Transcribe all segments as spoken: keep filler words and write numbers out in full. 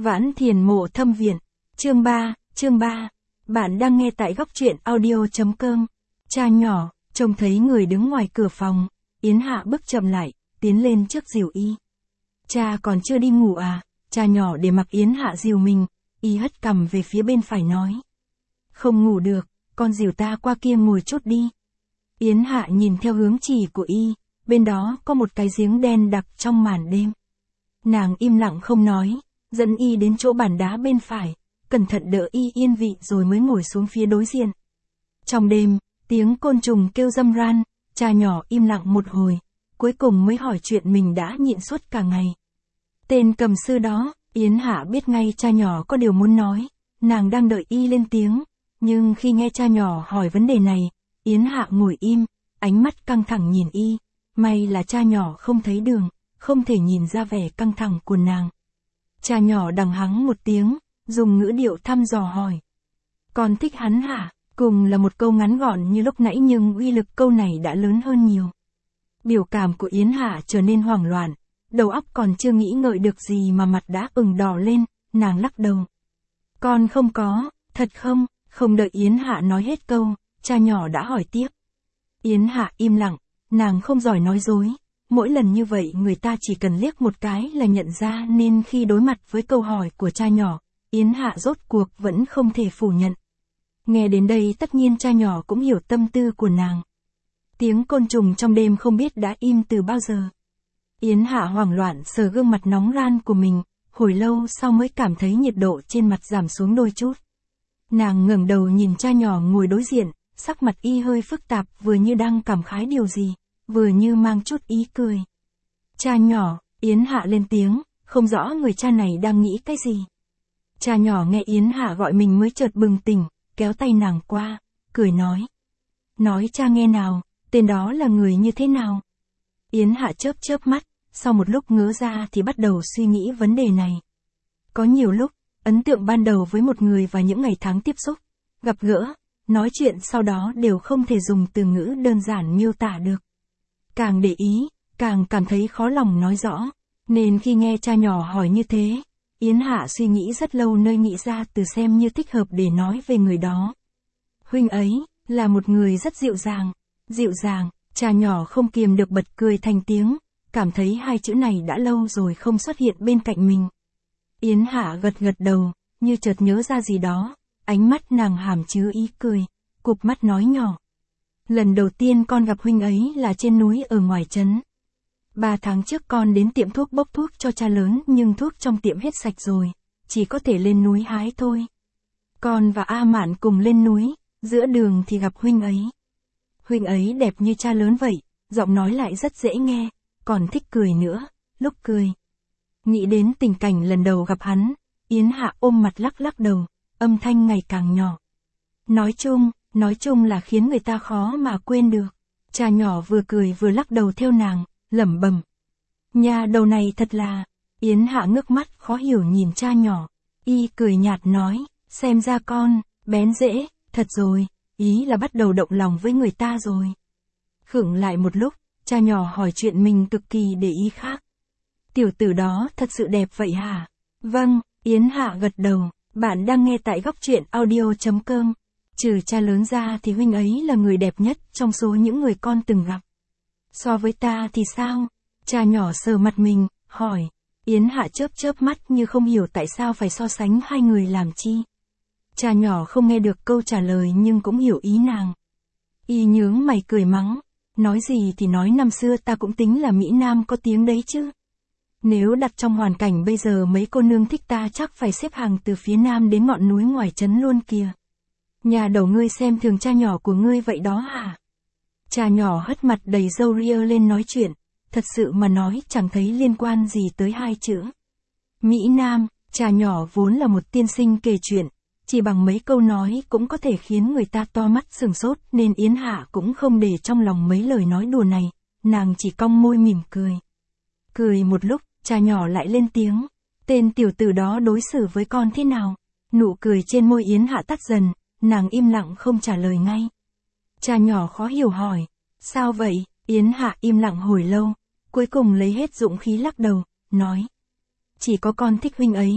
Vãn Thiền Mộ Thâm Viện. Chương ba, chương ba. Bạn đang nghe tại góc truyện audio.com. Cha nhỏ, trông thấy người đứng ngoài cửa phòng, Yến Hạ bước chậm lại, tiến lên trước dìu y. Cha còn chưa đi ngủ à? Cha nhỏ để mặc Yến Hạ dìu mình, y hất cằm về phía bên phải nói. Không ngủ được, con dìu ta qua kia ngồi chút đi. Yến Hạ nhìn theo hướng chỉ của y, bên đó có một cái giếng đen đặc trong màn đêm. Nàng im lặng không nói, dẫn y đến chỗ bàn đá bên phải, cẩn thận đỡ y yên vị rồi mới ngồi xuống phía đối diện. Trong đêm, tiếng côn trùng kêu râm ran, cha nhỏ im lặng một hồi, cuối cùng mới hỏi chuyện mình đã nhịn suốt cả ngày. Tên cầm sư đó, Yến Hạ biết ngay cha nhỏ có điều muốn nói, nàng đang đợi y lên tiếng, nhưng khi nghe cha nhỏ hỏi vấn đề này, Yến Hạ ngồi im, ánh mắt căng thẳng nhìn y, may là cha nhỏ không thấy đường, không thể nhìn ra vẻ căng thẳng của nàng. Cha nhỏ đằng hắng một tiếng, dùng ngữ điệu thăm dò hỏi. Con thích hắn hả? Cùng là một câu ngắn gọn như lúc nãy nhưng uy lực câu này đã lớn hơn nhiều. Biểu cảm của Yến Hạ trở nên hoảng loạn, đầu óc còn chưa nghĩ ngợi được gì mà mặt đã ửng đỏ lên, nàng lắc đầu. Con không có, thật không? Không đợi Yến Hạ nói hết câu, cha nhỏ đã hỏi tiếp. Yến Hạ im lặng, nàng không giỏi nói dối, mỗi lần như vậy người ta chỉ cần liếc một cái là nhận ra nên khi đối mặt với câu hỏi của cha nhỏ, Yến Hạ rốt cuộc vẫn không thể phủ nhận. Nghe đến đây tất nhiên cha nhỏ cũng hiểu tâm tư của nàng. Tiếng côn trùng trong đêm không biết đã im từ bao giờ. Yến Hạ hoảng loạn sờ gương mặt nóng ran của mình, hồi lâu sau mới cảm thấy nhiệt độ trên mặt giảm xuống đôi chút. Nàng ngẩng đầu nhìn cha nhỏ ngồi đối diện, sắc mặt y hơi phức tạp vừa như đang cảm khái điều gì, vừa như mang chút ý cười. Cha nhỏ, Yến Hạ lên tiếng, không rõ người cha này đang nghĩ cái gì. Cha nhỏ nghe Yến Hạ gọi mình mới chợt bừng tỉnh, kéo tay nàng qua, cười nói. Nói cha nghe nào, tên đó là người như thế nào? Yến Hạ chớp chớp mắt, sau một lúc ngớ ra thì bắt đầu suy nghĩ vấn đề này. Có nhiều lúc, ấn tượng ban đầu với một người và những ngày tháng tiếp xúc, gặp gỡ, nói chuyện sau đó đều không thể dùng từ ngữ đơn giản miêu tả được. Càng để ý, càng cảm thấy khó lòng nói rõ, nên khi nghe cha nhỏ hỏi như thế, Yến Hạ suy nghĩ rất lâu nơi nghĩ ra từ xem như thích hợp để nói về người đó. Huynh ấy, là một người rất dịu dàng, dịu dàng, cha nhỏ không kiềm được bật cười thành tiếng, cảm thấy hai chữ này đã lâu rồi không xuất hiện bên cạnh mình. Yến Hạ gật gật đầu, như chợt nhớ ra gì đó, ánh mắt nàng hàm chứa ý cười, cụp mắt nói nhỏ. Lần đầu tiên con gặp huynh ấy là trên núi ở ngoài trấn. Ba tháng trước con đến tiệm thuốc bốc thuốc cho cha lớn nhưng thuốc trong tiệm hết sạch rồi, chỉ có thể lên núi hái thôi. Con và A Mạn cùng lên núi, giữa đường thì gặp huynh ấy. Huynh ấy đẹp như cha lớn vậy, giọng nói lại rất dễ nghe, còn thích cười nữa, lúc cười. Nghĩ đến tình cảnh lần đầu gặp hắn, Yến Hạ ôm mặt lắc lắc đầu, âm thanh ngày càng nhỏ. Nói chung, nói chung là khiến người ta khó mà quên được. Cha nhỏ vừa cười vừa lắc đầu theo nàng, lẩm bẩm. Nhà đầu này thật là... Yến Hạ ngước mắt khó hiểu nhìn cha nhỏ. Y cười nhạt nói, xem ra con, bén dễ, thật rồi, ý là bắt đầu động lòng với người ta rồi. Khựng lại một lúc, cha nhỏ hỏi chuyện mình cực kỳ để ý khác. Tiểu tử đó thật sự đẹp vậy hả? Vâng, Yến Hạ gật đầu, bạn đang nghe tại góc truyện audio.com. Trừ cha lớn ra thì huynh ấy là người đẹp nhất trong số những người con từng gặp. So với ta thì sao? Cha nhỏ sờ mặt mình, hỏi. Yến Hạ chớp chớp mắt như không hiểu tại sao phải so sánh hai người làm chi. Cha nhỏ không nghe được câu trả lời nhưng cũng hiểu ý nàng. Y nhướng mày cười mắng. Nói gì thì nói, năm xưa ta cũng tính là Mỹ Nam có tiếng đấy chứ. Nếu đặt trong hoàn cảnh bây giờ mấy cô nương thích ta chắc phải xếp hàng từ phía nam đến ngọn núi ngoài trấn luôn kìa. Nhà đầu ngươi xem thường cha nhỏ của ngươi vậy đó hả? Cha nhỏ hất mặt đầy râu ria lên nói chuyện, thật sự mà nói chẳng thấy liên quan gì tới hai chữ. Mỹ Nam, cha nhỏ vốn là một tiên sinh kể chuyện, chỉ bằng mấy câu nói cũng có thể khiến người ta to mắt sửng sốt nên Yến Hạ cũng không để trong lòng mấy lời nói đùa này, nàng chỉ cong môi mỉm cười. Cười một lúc, cha nhỏ lại lên tiếng, tên tiểu tử đó đối xử với con thế nào? Nụ cười trên môi Yến Hạ tắt dần, nàng im lặng không trả lời ngay. Cha nhỏ khó hiểu hỏi, sao vậy? Yến Hạ im lặng hồi lâu, cuối cùng lấy hết dũng khí lắc đầu, nói. Chỉ có con thích huynh ấy,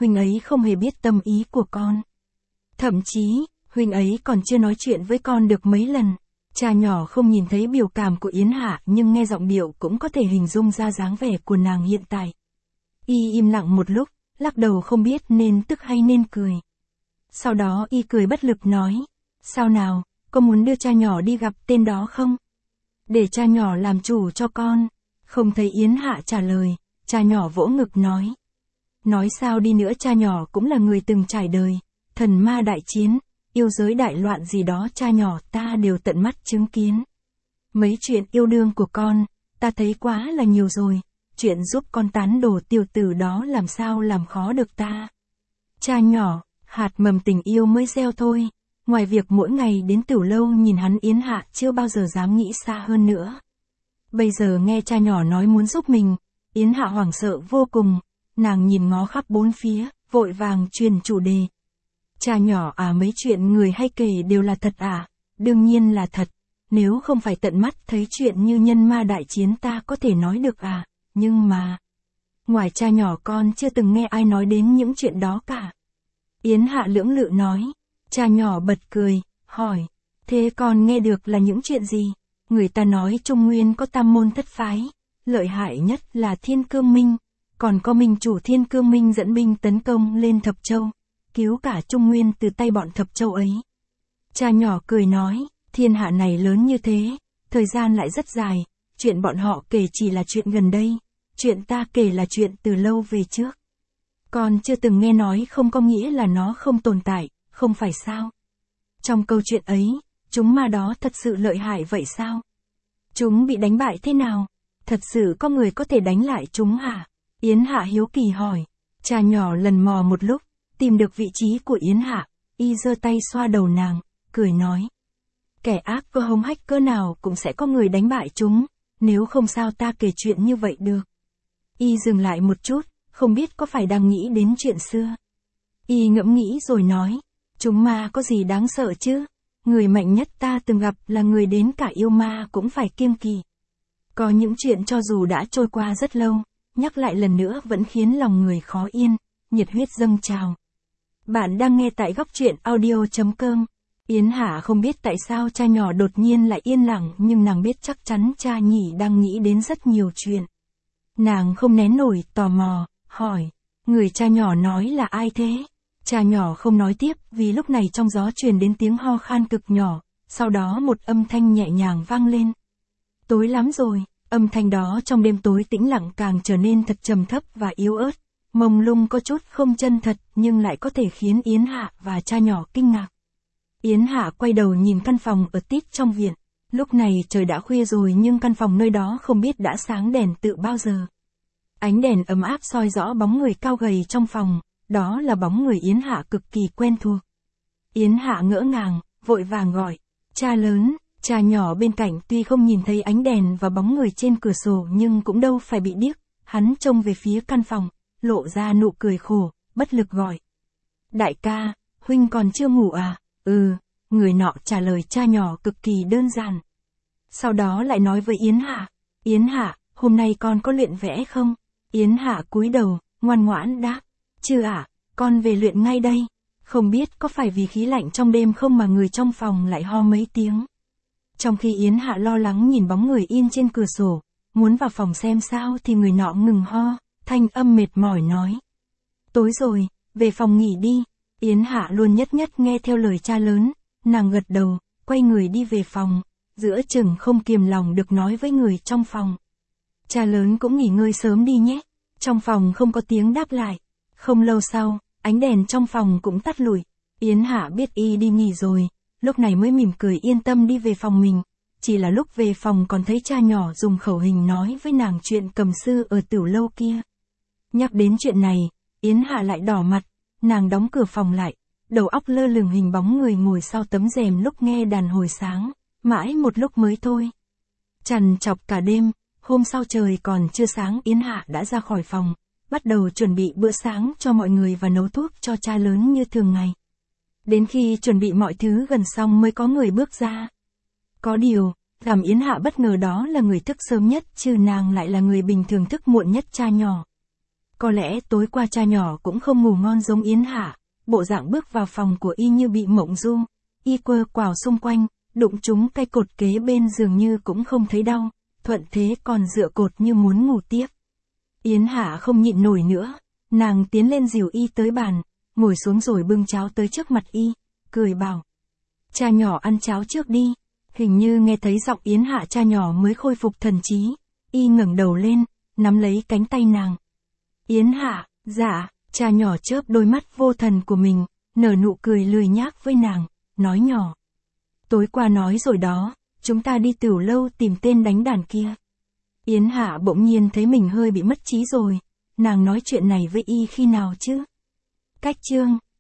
huynh ấy không hề biết tâm ý của con. Thậm chí, huynh ấy còn chưa nói chuyện với con được mấy lần. Cha nhỏ không nhìn thấy biểu cảm của Yến Hạ nhưng nghe giọng điệu cũng có thể hình dung ra dáng vẻ của nàng hiện tại. Y im lặng một lúc, lắc đầu không biết nên tức hay nên cười. Sau đó y cười bất lực nói, sao nào, có muốn đưa cha nhỏ đi gặp tên đó không? Để cha nhỏ làm chủ cho con. Không thấy Yến Hạ trả lời, cha nhỏ vỗ ngực nói. Nói sao đi nữa cha nhỏ cũng là người từng trải đời, thần ma đại chiến, yêu giới đại loạn gì đó cha nhỏ ta đều tận mắt chứng kiến. Mấy chuyện yêu đương của con, ta thấy quá là nhiều rồi, chuyện giúp con tán đổ tiểu tử đó làm sao làm khó được ta. Cha nhỏ, hạt mầm tình yêu mới gieo thôi, ngoài việc mỗi ngày đến tiểu lâu nhìn hắn Yến Hạ chưa bao giờ dám nghĩ xa hơn nữa. Bây giờ nghe cha nhỏ nói muốn giúp mình, Yến Hạ hoảng sợ vô cùng, nàng nhìn ngó khắp bốn phía, vội vàng truyền chủ đề. Cha nhỏ à, mấy chuyện người hay kể đều là thật à? Đương nhiên là thật, nếu không phải tận mắt thấy chuyện như nhân ma đại chiến ta có thể nói được à, nhưng mà... Ngoài cha nhỏ con chưa từng nghe ai nói đến những chuyện đó cả. Yến Hạ lưỡng lự nói, cha nhỏ bật cười, hỏi, thế con nghe được là những chuyện gì? Người ta nói Trung Nguyên có tam môn thất phái, lợi hại nhất là Thiên Cương Minh, còn có minh chủ Thiên Cương Minh dẫn binh tấn công lên Thập Châu, cứu cả Trung Nguyên từ tay bọn Thập Châu ấy. Cha nhỏ cười nói, thiên hạ này lớn như thế, thời gian lại rất dài, chuyện bọn họ kể chỉ là chuyện gần đây, chuyện ta kể là chuyện từ lâu về trước. Con chưa từng nghe nói không có nghĩa là nó không tồn tại, không phải sao? Trong câu chuyện ấy, chúng ma đó thật sự lợi hại vậy sao? Chúng bị đánh bại thế nào? Thật sự có người có thể đánh lại chúng hả? Yến Hạ hiếu kỳ hỏi. Cha nhỏ lần mò một lúc, tìm được vị trí của Yến Hạ, y giơ tay xoa đầu nàng, cười nói. Kẻ ác cơ hống hách cỡ nào cũng sẽ có người đánh bại chúng, nếu không sao ta kể chuyện như vậy được. Y dừng lại một chút, không biết có phải đang nghĩ đến chuyện xưa. Y ngẫm nghĩ rồi nói, chúng ma có gì đáng sợ chứ? Người mạnh nhất ta từng gặp là người đến cả yêu ma cũng phải kiêng kỵ. Có những chuyện cho dù đã trôi qua rất lâu, nhắc lại lần nữa vẫn khiến lòng người khó yên, nhiệt huyết dâng trào. Bạn đang nghe tại góc truyện audio chấm com. Yến Hạ không biết tại sao cha nhỏ đột nhiên lại yên lặng, nhưng nàng biết chắc chắn cha nhỉ đang nghĩ đến rất nhiều chuyện. Nàng không nén nổi tò mò, hỏi, người cha nhỏ nói là ai thế? Cha nhỏ không nói tiếp vì lúc này trong gió truyền đến tiếng ho khan cực nhỏ, sau đó một âm thanh nhẹ nhàng vang lên. Tối lắm rồi, âm thanh đó trong đêm tối tĩnh lặng càng trở nên thật trầm thấp và yếu ớt, mông lung có chút không chân thật nhưng lại có thể khiến Yến Hạ và cha nhỏ kinh ngạc. Yến Hạ quay đầu nhìn căn phòng ở tít trong viện, lúc này trời đã khuya rồi nhưng căn phòng nơi đó không biết đã sáng đèn từ bao giờ. Ánh đèn ấm áp soi rõ bóng người cao gầy trong phòng, đó là bóng người Yến Hạ cực kỳ quen thuộc. Yến Hạ ngỡ ngàng, vội vàng gọi, cha lớn, cha nhỏ bên cạnh tuy không nhìn thấy ánh đèn và bóng người trên cửa sổ nhưng cũng đâu phải bị điếc, hắn trông về phía căn phòng, lộ ra nụ cười khổ, bất lực gọi. Đại ca, huynh còn chưa ngủ à? Ừ, người nọ trả lời cha nhỏ cực kỳ đơn giản. Sau đó lại nói với Yến Hạ, Yến Hạ, hôm nay con có luyện vẽ không? Yến Hạ cúi đầu, ngoan ngoãn đáp, chưa ạ, à, con về luyện ngay đây. Không biết có phải vì khí lạnh trong đêm không mà người trong phòng lại ho mấy tiếng. Trong khi Yến Hạ lo lắng nhìn bóng người in trên cửa sổ, muốn vào phòng xem sao thì người nọ ngừng ho, thanh âm mệt mỏi nói. Tối rồi, về phòng nghỉ đi. Yến Hạ luôn nhất nhất nghe theo lời cha lớn, nàng gật đầu, quay người đi về phòng, giữa chừng không kiềm lòng được nói với người trong phòng. Cha lớn cũng nghỉ ngơi sớm đi nhé. Trong phòng không có tiếng đáp lại. Không lâu sau, ánh đèn trong phòng cũng tắt lụi. Yến Hạ biết y đi nghỉ rồi, lúc này mới mỉm cười yên tâm đi về phòng mình. Chỉ là lúc về phòng còn thấy cha nhỏ dùng khẩu hình nói với nàng chuyện cầm sư ở tiểu lâu kia. Nhắc đến chuyện này, Yến Hạ lại đỏ mặt, nàng đóng cửa phòng lại, đầu óc lơ lửng hình bóng người ngồi sau tấm rèm lúc nghe đàn hồi sáng, mãi một lúc mới thôi. Trằn trọc cả đêm, hôm sau trời còn chưa sáng Yến Hạ đã ra khỏi phòng, bắt đầu chuẩn bị bữa sáng cho mọi người và nấu thuốc cho cha lớn như thường ngày. Đến khi chuẩn bị mọi thứ gần xong mới có người bước ra. Có điều, làm Yến Hạ bất ngờ đó là người thức sớm nhất chứ nàng lại là người bình thường thức muộn nhất cha nhỏ. Có lẽ tối qua cha nhỏ cũng không ngủ ngon giống Yến Hạ, bộ dạng bước vào phòng của y như bị mộng du, y quơ quào xung quanh, đụng trúng cây cột kế bên dường như cũng không thấy đau, thuận thế còn dựa cột như muốn ngủ tiếp. Yến Hạ không nhịn nổi nữa, nàng tiến lên dìu y tới bàn, ngồi xuống rồi bưng cháo tới trước mặt y, cười bảo. Cha nhỏ ăn cháo trước đi. Hình như nghe thấy giọng Yến Hạ cha nhỏ mới khôi phục thần trí, y ngẩng đầu lên, nắm lấy cánh tay nàng. Yến Hạ, dạ, cha nhỏ chớp đôi mắt vô thần của mình, nở nụ cười lười nhác với nàng, nói nhỏ. Tối qua nói rồi đó, chúng ta đi tửu lâu tìm tên đánh đàn kia. Yến Hạ bỗng nhiên thấy mình hơi bị mất trí rồi, nàng nói chuyện này với y khi nào chứ? Cách chương